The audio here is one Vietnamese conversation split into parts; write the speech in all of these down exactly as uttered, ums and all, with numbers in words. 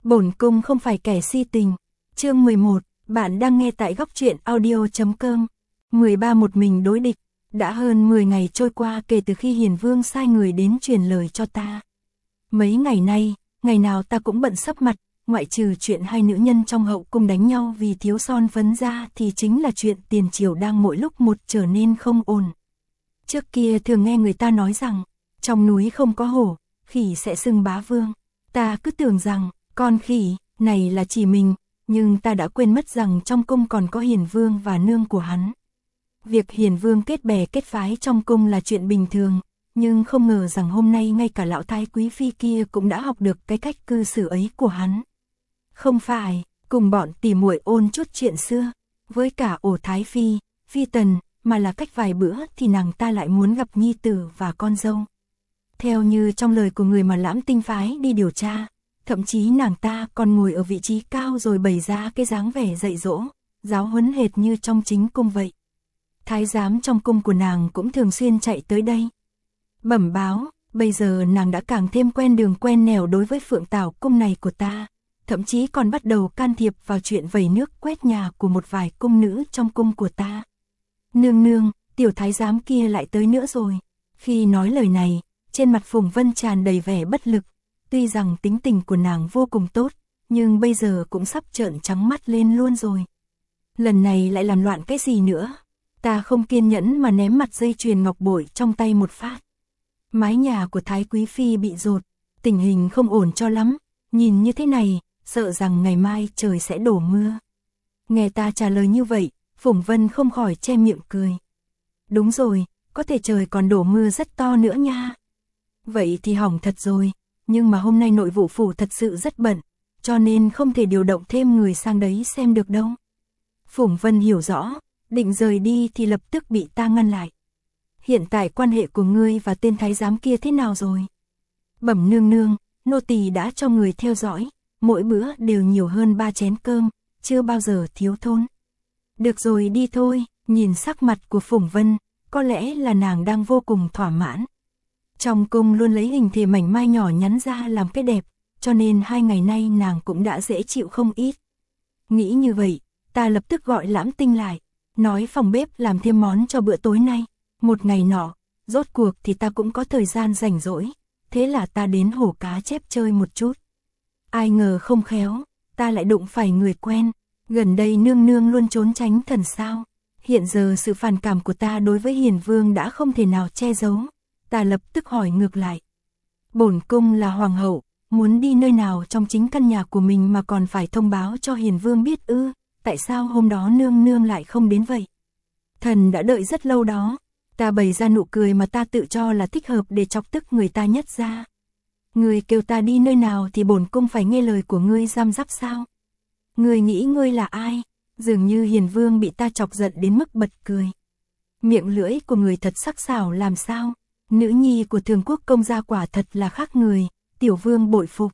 Bổn cung không phải kẻ si tình. Chương mười một, bạn đang nghe tại góc truyện audio.com. mười ba Một mình đối địch. Đã hơn mười ngày trôi qua kể từ khi Hiền Vương sai người đến truyền lời cho ta. Mấy ngày nay, ngày nào ta cũng bận sấp mặt, ngoại trừ chuyện hai nữ nhân trong hậu cung đánh nhau vì thiếu son phấn ra thì chính là chuyện tiền triều đang mỗi lúc một trở nên không ổn. Trước kia thường nghe người ta nói rằng, trong núi không có hổ, khỉ sẽ xưng bá vương. Ta cứ tưởng rằng, con khỉ, này là chỉ mình, nhưng ta đã quên mất rằng trong cung còn có Hiền Vương và nương của hắn. Việc Hiền Vương kết bè kết phái trong cung là chuyện bình thường, nhưng không ngờ rằng hôm nay ngay cả lão thái quý phi kia cũng đã học được cái cách cư xử ấy của hắn. Không phải, cùng bọn tỉ muội ôn chút chuyện xưa, với cả ổ thái phi, phi tần, mà là cách vài bữa thì nàng ta lại muốn gặp nhi tử và con dâu. Theo như trong lời của người mà Lãm Tinh phái đi điều tra, thậm chí nàng ta còn ngồi ở vị trí cao rồi bày ra cái dáng vẻ dạy dỗ, giáo huấn hệt như trong chính cung vậy. Thái giám trong cung của nàng cũng thường xuyên chạy tới đây bẩm báo, bây giờ nàng đã càng thêm quen đường quen nẻo đối với Phượng Tảo cung này của ta, thậm chí còn bắt đầu can thiệp vào chuyện vẩy nước quét nhà của một vài cung nữ trong cung của ta. Nương nương, tiểu thái giám kia lại tới nữa rồi. Khi nói lời này, trên mặt Phùng Vân tràn đầy vẻ bất lực, tuy rằng tính tình của nàng vô cùng tốt, nhưng bây giờ cũng sắp trợn trắng mắt lên luôn rồi. Lần này lại làm loạn cái gì nữa? Ta không kiên nhẫn mà ném mặt dây chuyền ngọc bội trong tay một phát. Mái nhà của Thái Quý Phi bị dột, tình hình không ổn cho lắm, nhìn như thế này, sợ rằng ngày mai trời sẽ đổ mưa. Nghe ta trả lời như vậy, Phùng Vân không khỏi che miệng cười. Đúng rồi, có thể trời còn đổ mưa rất to nữa nha. Vậy thì hỏng thật rồi, nhưng mà hôm nay nội vụ phủ thật sự rất bận, cho nên không thể điều động thêm người sang đấy xem được đâu. Phùng Vân hiểu rõ, định rời đi thì lập tức bị ta ngăn lại. Hiện tại quan hệ của ngươi và tên thái giám kia thế nào rồi? Bẩm nương nương, nô tỳ đã cho người theo dõi, mỗi bữa đều nhiều hơn ba chén cơm, chưa bao giờ thiếu thốn. Được rồi đi thôi, nhìn sắc mặt của Phùng Vân, có lẽ là nàng đang vô cùng thỏa mãn. Trong cung luôn lấy hình thể mảnh mai nhỏ nhắn ra làm cái đẹp, cho nên hai ngày nay nàng cũng đã dễ chịu không ít. Nghĩ như vậy, ta lập tức gọi Lãm Tinh lại, nói phòng bếp làm thêm món cho bữa tối nay. Một ngày nọ, rốt cuộc thì ta cũng có thời gian rảnh rỗi, thế là ta đến hồ cá chép chơi một chút. Ai ngờ không khéo, ta lại đụng phải người quen, gần đây nương nương luôn trốn tránh thần sao. Hiện giờ sự phản cảm của ta đối với Hiền Vương đã không thể nào che giấu, ta lập tức hỏi ngược lại. Bổn cung là hoàng hậu, muốn đi nơi nào trong chính căn nhà của mình mà còn phải thông báo cho Hiền Vương biết ư, tại sao hôm đó nương nương lại không đến vậy? Thần đã đợi rất lâu đó. Ta bày ra nụ cười mà ta tự cho là thích hợp để chọc tức người ta nhất ra. Ngươi kêu ta đi nơi nào thì bổn cung phải nghe lời của ngươi giam giáp sao? Ngươi nghĩ ngươi là ai? Dường như Hiền Vương bị ta chọc giận đến mức bật cười. Miệng lưỡi của người thật sắc sảo làm sao? Nữ nhi của Thường Quốc công gia quả thật là khác người, tiểu vương bội phục.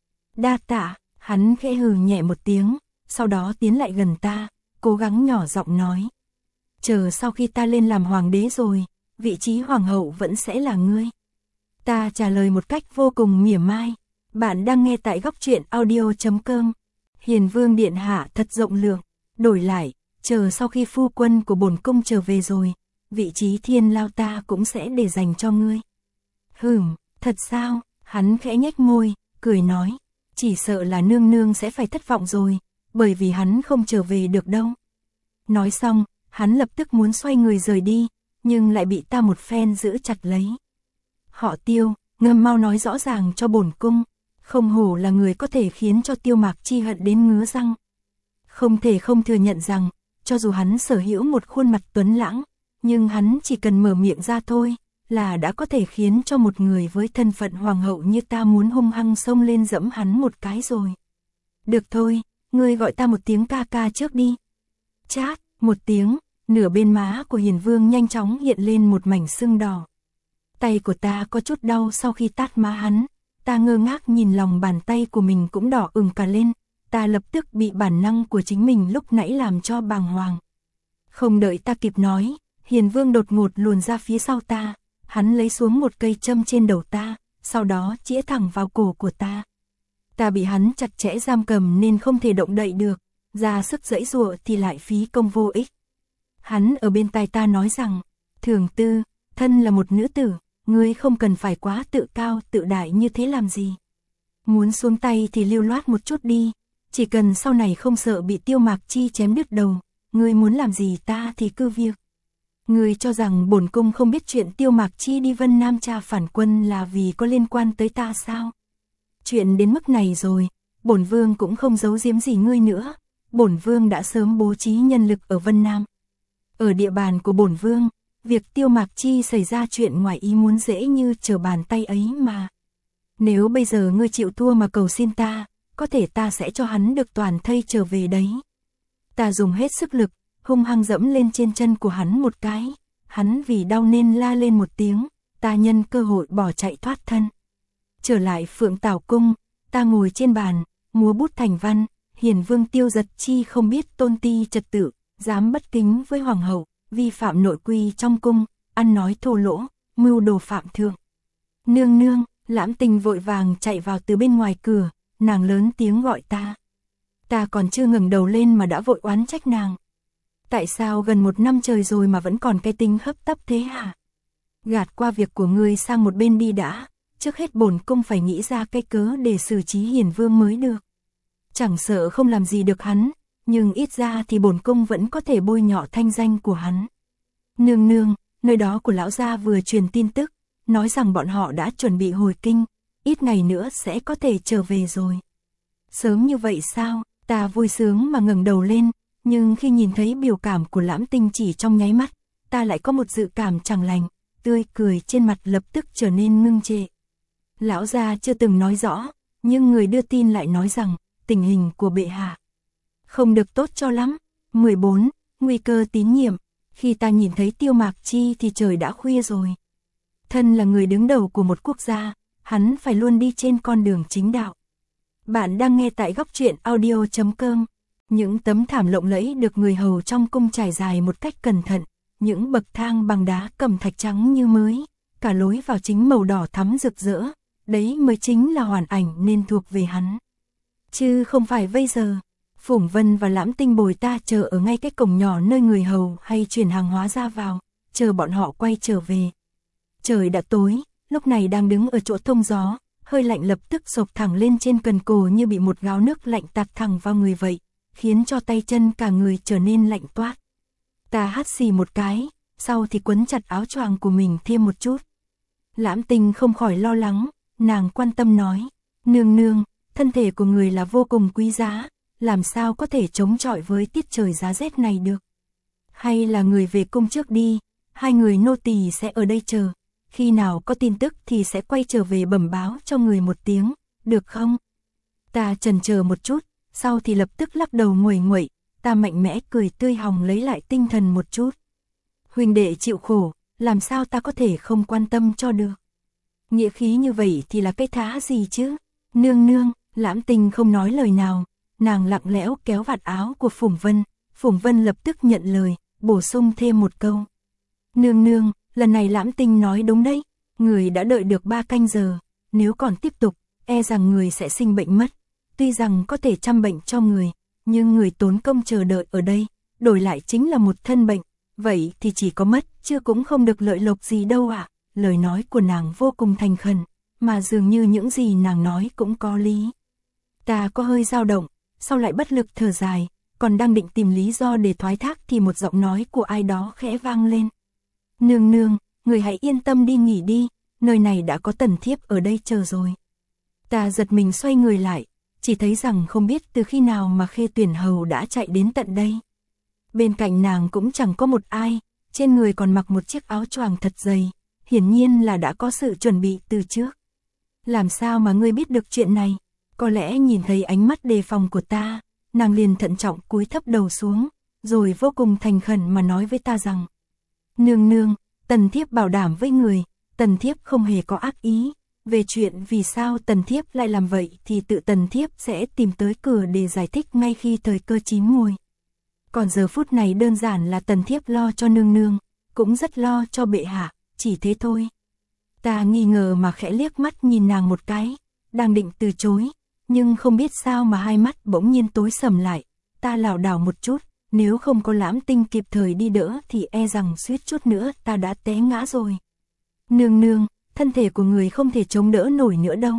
Đa tạ, hắn khẽ hừ nhẹ một tiếng, sau đó tiến lại gần ta, cố gắng nhỏ giọng nói. Chờ sau khi ta lên làm hoàng đế rồi, vị trí hoàng hậu vẫn sẽ là ngươi. Ta trả lời một cách vô cùng mỉa mai. Bạn đang nghe tại góc truyện audio.com. Hiền Vương điện hạ thật rộng lượng. Đổi lại, chờ sau khi phu quân của bổn cung trở về rồi, vị trí thiên lao ta cũng sẽ để dành cho ngươi. Hừm, thật sao? Hắn khẽ nhếch môi, cười nói. Chỉ sợ là nương nương sẽ phải thất vọng rồi, bởi vì hắn không trở về được đâu. Nói xong, hắn lập tức muốn xoay người rời đi, nhưng lại bị ta một phen giữ chặt lấy. Họ Tiêu, ngâm mau nói rõ ràng cho bổn cung, không hổ là người có thể khiến cho Tiêu Mạc Chi hận đến ngứa răng. Không thể không thừa nhận rằng, cho dù hắn sở hữu một khuôn mặt tuấn lãng, nhưng hắn chỉ cần mở miệng ra thôi, là đã có thể khiến cho một người với thân phận hoàng hậu như ta muốn hung hăng xông lên dẫm hắn một cái rồi. Được thôi, ngươi gọi ta một tiếng ca ca trước đi. Chát, một tiếng. Nửa bên má của Hiền Vương nhanh chóng hiện lên một mảnh sưng đỏ. Tay của ta có chút đau sau khi tát má hắn, ta ngơ ngác nhìn lòng bàn tay của mình cũng đỏ ửng cả lên, ta lập tức bị bản năng của chính mình lúc nãy làm cho bàng hoàng. Không đợi ta kịp nói, Hiền Vương đột ngột luồn ra phía sau ta, hắn lấy xuống một cây châm trên đầu ta, sau đó chĩa thẳng vào cổ của ta. Ta bị hắn chặt chẽ giam cầm nên không thể động đậy được, ra sức giãy giụa thì lại phí công vô ích. Hắn ở bên tai ta nói rằng, Thường Tư, thân là một nữ tử, ngươi không cần phải quá tự cao tự đại như thế làm gì. Muốn xuống tay thì lưu loát một chút đi, chỉ cần sau này không sợ bị Tiêu Mạc Chi chém đứt đầu, ngươi muốn làm gì ta thì cứ việc. Ngươi cho rằng bổn cung không biết chuyện Tiêu Mạc Chi đi Vân Nam tra phản quân là vì có liên quan tới ta sao? Chuyện đến mức này rồi, bổn vương cũng không giấu giếm gì ngươi nữa, bổn vương đã sớm bố trí nhân lực ở Vân Nam. Ở địa bàn của bổn vương, việc Tiêu Mạc Chi xảy ra chuyện ngoài ý muốn dễ như trở bàn tay ấy mà. Nếu bây giờ ngươi chịu thua mà cầu xin ta, có thể ta sẽ cho hắn được toàn thây trở về đấy. Ta dùng hết sức lực, hung hăng dẫm lên trên chân của hắn một cái, hắn vì đau nên la lên một tiếng, ta nhân cơ hội bỏ chạy thoát thân. Trở lại Phượng Tảo Cung, ta ngồi trên bàn, múa bút thành văn, Hiền Vương Tiêu Giật Chi không biết tôn ti trật tự, dám bất kính với hoàng hậu, vi phạm nội quy trong cung, ăn nói thô lỗ, mưu đồ phạm thượng. Nương nương, Lãm Tình vội vàng chạy vào từ bên ngoài cửa, nàng lớn tiếng gọi ta. Ta còn chưa ngẩng đầu lên mà đã vội oán trách nàng. Tại sao gần một năm trời rồi mà vẫn còn cái tính hấp tấp thế hả? Gạt qua việc của ngươi sang một bên đi đã, trước hết bổn cung phải nghĩ ra cái cớ để xử trí Hiền Vương mới được. Chẳng sợ không làm gì được hắn, nhưng ít ra thì bổn cung vẫn có thể bôi nhọ thanh danh của hắn. Nương nương, nơi đó của lão gia vừa truyền tin tức, nói rằng bọn họ đã chuẩn bị hồi kinh, ít ngày nữa sẽ có thể trở về rồi. Sớm như vậy sao? Ta vui sướng mà ngẩng đầu lên, nhưng khi nhìn thấy biểu cảm của Lãm Tinh chỉ trong nháy mắt, ta lại có một dự cảm chẳng lành, tươi cười trên mặt lập tức trở nên ngưng trệ. Lão gia chưa từng nói rõ, nhưng người đưa tin lại nói rằng, tình hình của bệ hạ không được tốt cho lắm. mười bốn. Nguy cơ tín nhiệm. Khi ta nhìn thấy Tiêu Mạc Chi thì trời đã khuya rồi. Thân là người đứng đầu của một quốc gia, hắn phải luôn đi trên con đường chính đạo. Bạn đang nghe tại góc truyện audio chấm com. Những tấm thảm lộng lẫy được người hầu trong cung trải dài một cách cẩn thận, những bậc thang bằng đá cẩm thạch trắng như mới, cả lối vào chính màu đỏ thắm rực rỡ, đấy mới chính là hoàn ảnh nên thuộc về hắn. Chứ không phải bây giờ, Phủng Vân và Lãm Tinh bồi ta chờ ở ngay cái cổng nhỏ nơi người hầu hay chuyển hàng hóa ra vào, chờ bọn họ quay trở về. Trời đã tối, lúc này đang đứng ở chỗ thông gió, hơi lạnh lập tức sộc thẳng lên trên cần cổ như bị một gáo nước lạnh tạt thẳng vào người vậy, khiến cho tay chân cả người trở nên lạnh toát. Ta hắt xì một cái, sau thì quấn chặt áo choàng của mình thêm một chút. Lãm Tinh không khỏi lo lắng, nàng quan tâm nói, nương nương, thân thể của người là vô cùng quý giá, làm sao có thể chống chọi với tiết trời giá rét này được. Hay là người về cung trước đi, hai người nô tỳ sẽ ở đây chờ, khi nào có tin tức thì sẽ quay trở về bẩm báo cho người một tiếng, được không? Ta chần chờ một chút, sau thì lập tức lắc đầu nguẩy nguẩy, ta mạnh mẽ cười tươi hồng lấy lại tinh thần một chút. Huynh đệ chịu khổ, làm sao ta có thể không quan tâm cho được. Nghĩa khí như vậy thì là cái thá gì chứ? Nương nương, Lãm Tinh không nói lời nào, nàng lặng lẽo kéo vạt áo của Phủng Vân, Phủng Vân lập tức nhận lời, bổ sung thêm một câu. Nương nương, lần này Lãm Tinh nói đúng đấy, người đã đợi được ba canh giờ, nếu còn tiếp tục, e rằng người sẽ sinh bệnh mất. Tuy rằng có thể chăm bệnh cho người, nhưng người tốn công chờ đợi ở đây, đổi lại chính là một thân bệnh, vậy thì chỉ có mất, chứ cũng không được lợi lộc gì đâu ạ. À. Lời nói của nàng vô cùng thành khẩn, mà dường như những gì nàng nói cũng có lý. Ta có hơi dao động, sau lại bất lực thở dài, còn đang định tìm lý do để thoái thác thì một giọng nói của ai đó khẽ vang lên. Nương nương, người hãy yên tâm đi nghỉ đi, nơi này đã có Tần Thiếp ở đây chờ rồi. Ta giật mình xoay người lại, chỉ thấy rằng không biết từ khi nào mà Khê Tuyển Hầu đã chạy đến tận đây. Bên cạnh nàng cũng chẳng có một ai, trên người còn mặc một chiếc áo choàng thật dày, hiển nhiên là đã có sự chuẩn bị từ trước. Làm sao mà ngươi biết được chuyện này? Có lẽ nhìn thấy ánh mắt đề phòng của ta, nàng liền thận trọng cúi thấp đầu xuống, rồi vô cùng thành khẩn mà nói với ta rằng: Nương nương, Tần Thiếp bảo đảm với người, Tần Thiếp không hề có ác ý. Về chuyện vì sao Tần Thiếp lại làm vậy thì tự Tần Thiếp sẽ tìm tới cửa để giải thích ngay khi thời cơ chín muồi. Còn giờ phút này đơn giản là Tần Thiếp lo cho nương nương, cũng rất lo cho bệ hạ, chỉ thế thôi. Ta nghi ngờ mà khẽ liếc mắt nhìn nàng một cái, đang định từ chối, nhưng không biết sao mà hai mắt bỗng nhiên tối sầm lại, ta lảo đảo một chút, nếu không có Lãm Tinh kịp thời đi đỡ thì e rằng suýt chút nữa ta đã té ngã rồi. Nương nương, thân thể của người không thể chống đỡ nổi nữa đâu.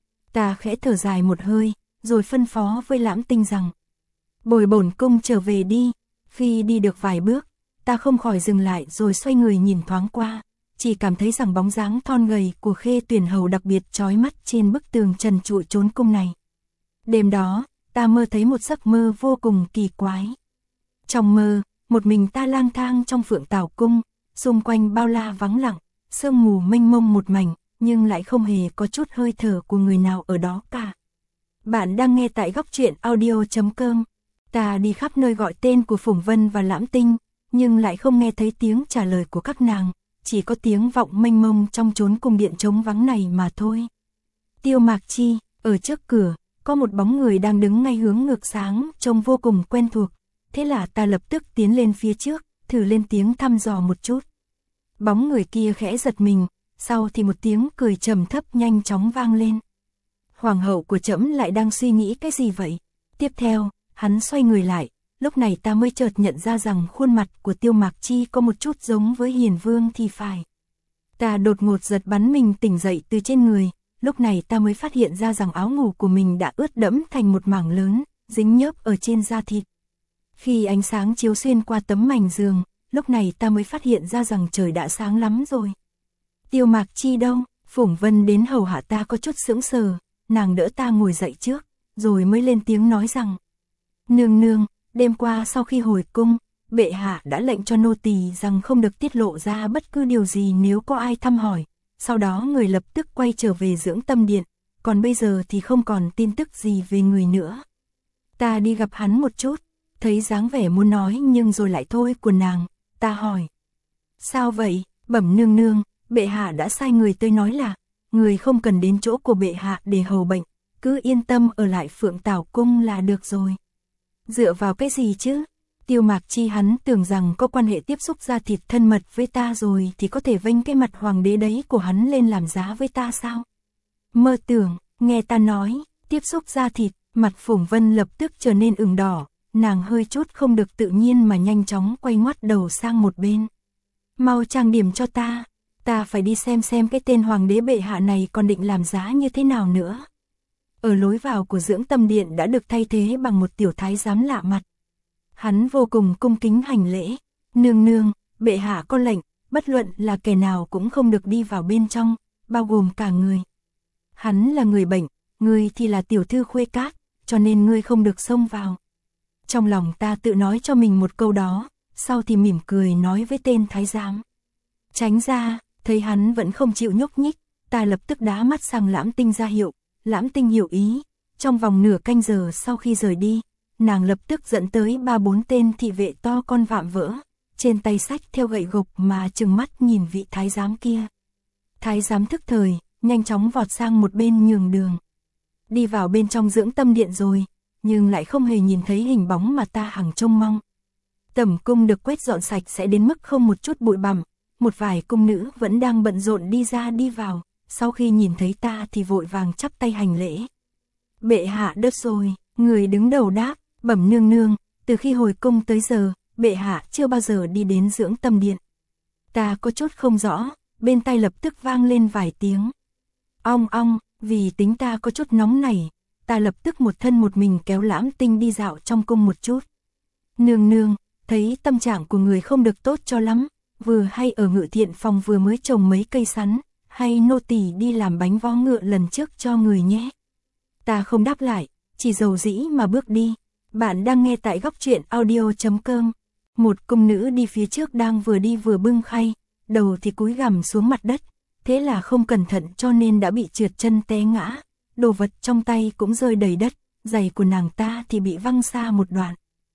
Ta khẽ thở dài một hơi, rồi phân phó với Lãm Tinh rằng, bồi bổn cung trở về đi. Khi đi được vài bước, ta không khỏi dừng lại rồi xoay người nhìn thoáng qua, chỉ cảm thấy rằng bóng dáng thon gầy của Khê Tuyển hầu đặc biệt chói mắt trên bức tường trần trụi trốn cung này. Đêm đó, ta mơ thấy một giấc mơ vô cùng kỳ quái. Trong mơ, một mình ta lang thang trong Phượng Tảo cung, xung quanh bao la vắng lặng, sương mù mênh mông một mảnh, nhưng lại không hề có chút hơi thở của người nào ở đó cả. Bạn đang nghe tại góc truyện audio chấm com. Ta đi khắp nơi gọi tên của Phùng Vân và Lãm Tinh, nhưng lại không nghe thấy tiếng trả lời của các nàng, chỉ có tiếng vọng mênh mông trong chốn cung điện trống vắng này mà thôi. Tiêu Mạc Chi, ở trước cửa, có một bóng người đang đứng ngay hướng ngược sáng, trông vô cùng quen thuộc, thế là ta lập tức tiến lên phía trước, thử lên tiếng thăm dò một chút. Bóng người kia khẽ giật mình, sau thì một tiếng cười trầm thấp nhanh chóng vang lên. Hoàng hậu của trẫm lại đang suy nghĩ cái gì vậy? Tiếp theo, hắn xoay người lại, lúc này ta mới chợt nhận ra rằng khuôn mặt của Tiêu Mạc Chi có một chút giống với Hiền Vương thì phải. Ta đột ngột giật bắn mình tỉnh dậy từ trên người, lúc này ta mới phát hiện ra rằng áo ngủ của mình đã ướt đẫm thành một mảng lớn, dính nhớp ở trên da thịt. Khi ánh sáng chiếu xuyên qua tấm mành giường, lúc này ta mới phát hiện ra rằng trời đã sáng lắm rồi. Tiêu Mạc Chi đâu? Phùng Vân đến hầu hạ ta có chút sững sờ, nàng đỡ ta ngồi dậy trước, rồi mới lên tiếng nói rằng, nương nương, đêm qua sau khi hồi cung, bệ hạ đã lệnh cho nô tỳ rằng không được tiết lộ ra bất cứ điều gì nếu có ai thăm hỏi, sau đó người lập tức quay trở về dưỡng tâm điện, còn bây giờ thì không còn tin tức gì về người nữa. Ta đi gặp hắn một chút, thấy dáng vẻ muốn nói nhưng rồi lại thôi của nàng, ta hỏi. Sao vậy? Bẩm nương nương, bệ hạ đã sai người tới nói là, người không cần đến chỗ của bệ hạ để hầu bệnh, cứ yên tâm ở lại Phượng Tảo cung là được rồi. Dựa vào cái gì chứ? Tiêu Mạc Chi hắn tưởng rằng có quan hệ tiếp xúc da thịt thân mật với ta rồi thì có thể vênh cái mặt hoàng đế đấy của hắn lên làm giá với ta sao? Mơ tưởng, nghe ta nói, tiếp xúc da thịt, mặt Phùng Vân lập tức trở nên ửng đỏ, nàng hơi chút không được tự nhiên mà nhanh chóng quay ngoắt đầu sang một bên. Mau trang điểm cho ta, ta phải đi xem xem cái tên hoàng đế bệ hạ này còn định làm giá như thế nào nữa. Ở lối vào của dưỡng tâm điện đã được thay thế bằng một tiểu thái giám lạ mặt. Hắn vô cùng cung kính hành lễ, nương nương, bệ hạ có lệnh, bất luận là kẻ nào cũng không được đi vào bên trong, bao gồm cả người. Hắn là người bệnh, ngươi thì là tiểu thư khuê cát, cho nên ngươi không được xông vào. Trong lòng ta tự nói cho mình một câu đó, sau thì mỉm cười nói với tên thái giám. Tránh ra, thấy hắn vẫn không chịu nhúc nhích, ta lập tức đá mắt sang Lãm Tinh ra hiệu. Lãm Tinh hiểu ý, trong vòng nửa canh giờ sau khi rời đi, nàng lập tức dẫn tới ba bốn tên thị vệ to con vạm vỡ, trên tay xách theo gậy gộc mà trừng mắt nhìn vị thái giám kia. Thái giám thức thời, nhanh chóng vọt sang một bên nhường đường. Đi vào bên trong dưỡng tâm điện rồi, nhưng lại không hề nhìn thấy hình bóng mà ta hằng trông mong. Tẩm cung được quét dọn sạch sẽ đến mức không một chút bụi bặm, một vài cung nữ vẫn đang bận rộn đi ra đi vào. Sau khi nhìn thấy ta thì vội vàng chắp tay hành lễ. Bệ hạ đất rồi, người đứng đầu đáp, bẩm nương nương, từ khi hồi cung tới giờ, bệ hạ chưa bao giờ đi đến dưỡng tâm điện. Ta có chút không rõ, bên tai lập tức vang lên vài tiếng. Ong ong, vì tính ta có chút nóng này, ta lập tức một thân một mình kéo Lãm Tinh đi dạo trong cung một chút. Nương nương, thấy tâm trạng của người không được tốt cho lắm, vừa hay ở ngự thiện phòng vừa mới trồng mấy cây sắn. Hay nô tỳ đi làm bánh vó ngựa lần trước cho người nhé. Ta không đáp lại, chỉ dầu dĩ mà bước đi. Bạn đang nghe tại góc truyện audio chấm com. Một cung nữ đi phía trước đang vừa đi vừa bưng khay, đầu thì cúi gằm xuống mặt đất, thế là không cẩn thận cho nên đã bị trượt chân té ngã, đồ vật trong tay cũng rơi đầy đất, giày của nàng ta thì bị văng xa một đoạn.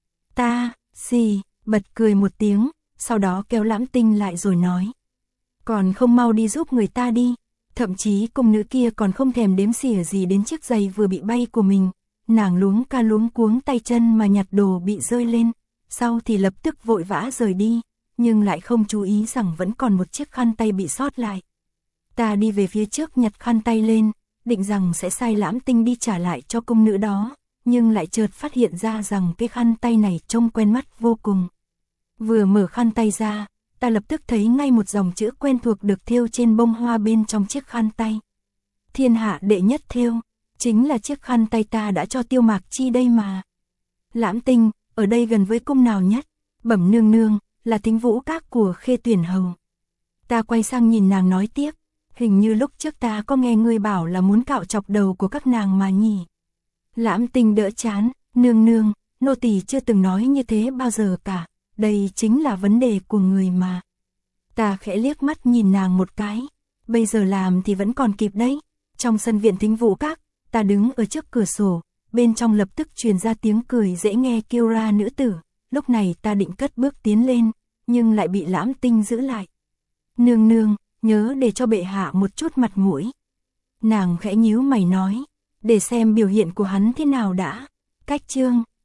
Ta, xì, bật cười một tiếng, sau đó kéo Lãm Tinh lại rồi nói. Còn không mau đi giúp người ta đi. Thậm chí cung nữ kia còn không thèm đếm xỉa gì đến chiếc giày vừa bị bay của mình. Nàng luống ca luống cuống tay chân mà nhặt đồ bị rơi lên, sau thì lập tức vội vã rời đi, nhưng lại không chú ý rằng vẫn còn một chiếc khăn tay bị sót lại. Ta đi về phía trước nhặt khăn tay lên, định rằng sẽ sai Lãm Tinh đi trả lại cho cung nữ đó, nhưng lại chợt phát hiện ra rằng cái khăn tay này trông quen mắt vô cùng. Vừa mở khăn tay ra, ta lập tức thấy ngay một dòng chữ quen thuộc được thêu trên bông hoa bên trong chiếc khăn tay. Thiên hạ đệ nhất thêu, chính là chiếc khăn tay ta đã cho Tiêu Mạc Chi đây mà. Lãm Tinh, ở đây gần với cung nào nhất? Bẩm nương nương, là Thính Vũ Các của Khê Tuyển Hầu. Ta quay sang nhìn nàng nói tiếp, hình như lúc trước ta có nghe ngươi bảo là muốn cạo chọc đầu của các nàng mà nhỉ. Lãm Tinh đỡ chán, nương nương, nô tỳ chưa từng nói như thế bao giờ cả, đây chính là vấn đề của người mà. Ta khẽ liếc mắt nhìn nàng một cái, bây giờ làm thì vẫn còn kịp đấy. Trong sân viện Thính Vũ Các, ta đứng ở trước cửa sổ, bên trong lập tức truyền ra tiếng cười dễ nghe kêu ra nữ tử. Lúc này ta định cất bước tiến lên, nhưng lại bị Lãm Tinh giữ lại. Nương nương, nhớ để cho bệ hạ một chút mặt mũi. Nàng khẽ nhíu mày nói, để xem biểu hiện của hắn thế nào đã. Cách chương